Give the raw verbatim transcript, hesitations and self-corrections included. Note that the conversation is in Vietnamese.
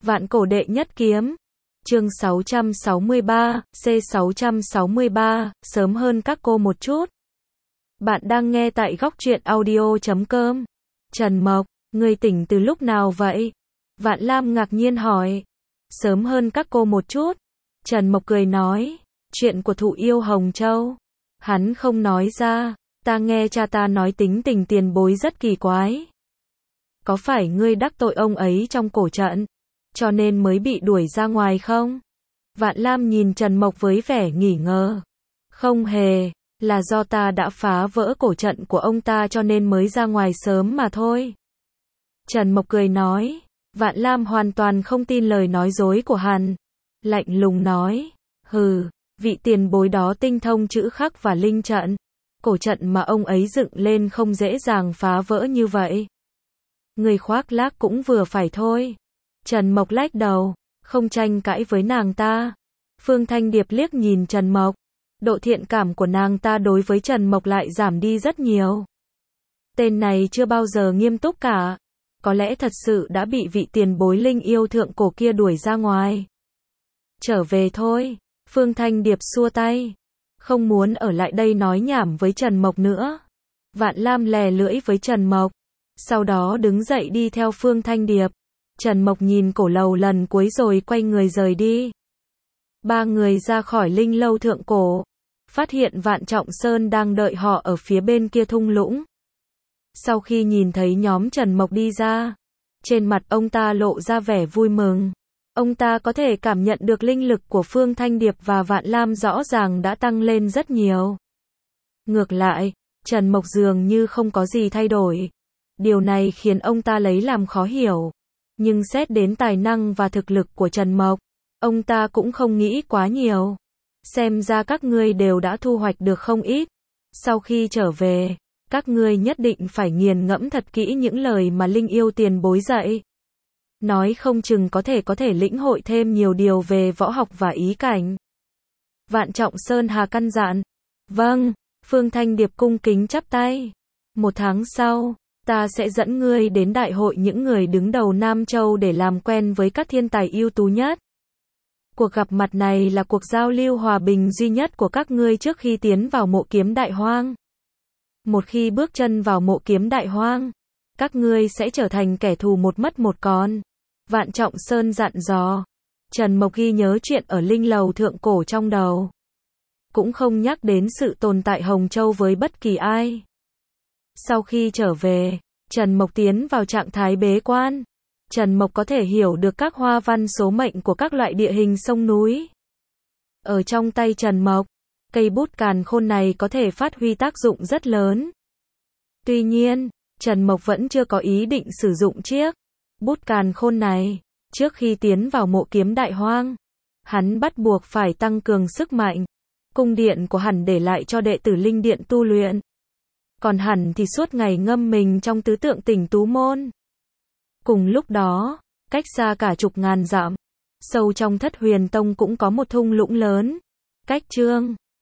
Vạn cổ đệ nhất kiếm. Chương sáu trăm sáu mươi ba, C sáu trăm sáu mươi ba, sớm hơn các cô một chút. Bạn đang nghe tại góc truyện audio chấm com. Trần Mộc, ngươi tỉnh từ lúc nào vậy? Vạn Lam ngạc nhiên hỏi. Sớm hơn các cô một chút. Trần Mộc cười nói, chuyện của Thụ Yêu Hồng Châu. Hắn không nói ra, ta nghe cha ta nói tính tình tiền bối rất kỳ quái. Có phải ngươi đắc tội ông ấy trong cổ trận, cho nên mới bị đuổi ra ngoài không? Vạn Lam nhìn Trần Mộc với vẻ nghi ngờ. Không hề, là do ta đã phá vỡ cổ trận của ông ta cho nên mới ra ngoài sớm mà thôi. Trần Mộc cười nói. Vạn Lam hoàn toàn không tin lời nói dối của hắn. Lạnh lùng nói, hừ, vị tiền bối đó tinh thông chữ khắc và linh trận. Cổ trận mà ông ấy dựng lên không dễ dàng phá vỡ như vậy. Người khoác lác cũng vừa phải thôi. Trần Mộc lách đầu, không tranh cãi với nàng ta. Phương Thanh Điệp liếc nhìn Trần Mộc. Độ thiện cảm của nàng ta đối với Trần Mộc lại giảm đi rất nhiều. Tên này chưa bao giờ nghiêm túc cả. Có lẽ thật sự đã bị vị tiền bối linh yêu thượng cổ kia đuổi ra ngoài. Trở về thôi. Phương Thanh Điệp xua tay. Không muốn ở lại đây nói nhảm với Trần Mộc nữa. Vạn Lam lè lưỡi với Trần Mộc. Sau đó đứng dậy đi theo Phương Thanh Điệp. Trần Mộc nhìn cổ lầu lần cuối rồi quay người rời đi. Ba người ra khỏi linh lâu thượng cổ. Phát hiện Vạn Trọng Sơn đang đợi họ ở phía bên kia thung lũng. Sau khi nhìn thấy nhóm Trần Mộc đi ra, trên mặt ông ta lộ ra vẻ vui mừng. Ông ta có thể cảm nhận được linh lực của Phương Thanh Điệp và Vạn Lam rõ ràng đã tăng lên rất nhiều. Ngược lại, Trần Mộc dường như không có gì thay đổi. Điều này khiến ông ta lấy làm khó hiểu. Nhưng xét đến tài năng và thực lực của Trần Mộc, ông ta cũng không nghĩ quá nhiều. Xem ra các ngươi đều đã thu hoạch được không ít. Sau khi trở về, các ngươi nhất định phải nghiền ngẫm thật kỹ những lời mà linh yêu tiền bối dạy. Nói không chừng có thể có thể lĩnh hội thêm nhiều điều về võ học và ý cảnh. Vạn Trọng Sơn hà căn dặn. Vâng, Phương Thanh Điệp cung kính chắp tay. Một tháng sau, ta sẽ dẫn ngươi đến đại hội những người đứng đầu Nam Châu để làm quen với các thiên tài ưu tú nhất. Cuộc gặp mặt này là cuộc giao lưu hòa bình duy nhất của các ngươi trước khi tiến vào mộ kiếm đại hoang. Một khi bước chân vào mộ kiếm đại hoang, các ngươi sẽ trở thành kẻ thù một mất một còn. Vạn Trọng Sơn dặn dò. Trần Mộc ghi nhớ chuyện ở linh lầu thượng cổ trong đầu. Cũng không nhắc đến sự tồn tại Hồng Châu với bất kỳ ai. Sau khi trở về, Trần Mộc tiến vào trạng thái bế quan. Trần Mộc có thể hiểu được các hoa văn số mệnh của các loại địa hình sông núi. Ở trong tay Trần Mộc, cây bút càn khôn này có thể phát huy tác dụng rất lớn. Tuy nhiên, Trần Mộc vẫn chưa có ý định sử dụng chiếc bút càn khôn này. Trước khi tiến vào mộ kiếm đại hoang, hắn bắt buộc phải tăng cường sức mạnh. Cung điện của hắn để lại cho đệ tử linh điện tu luyện. Còn hắn thì suốt ngày ngâm mình trong tứ tượng tỉnh tú môn. Cùng lúc đó, cách xa cả chục ngàn dặm, sâu trong Thất Huyền Tông cũng có một thung lũng lớn. Cách Trương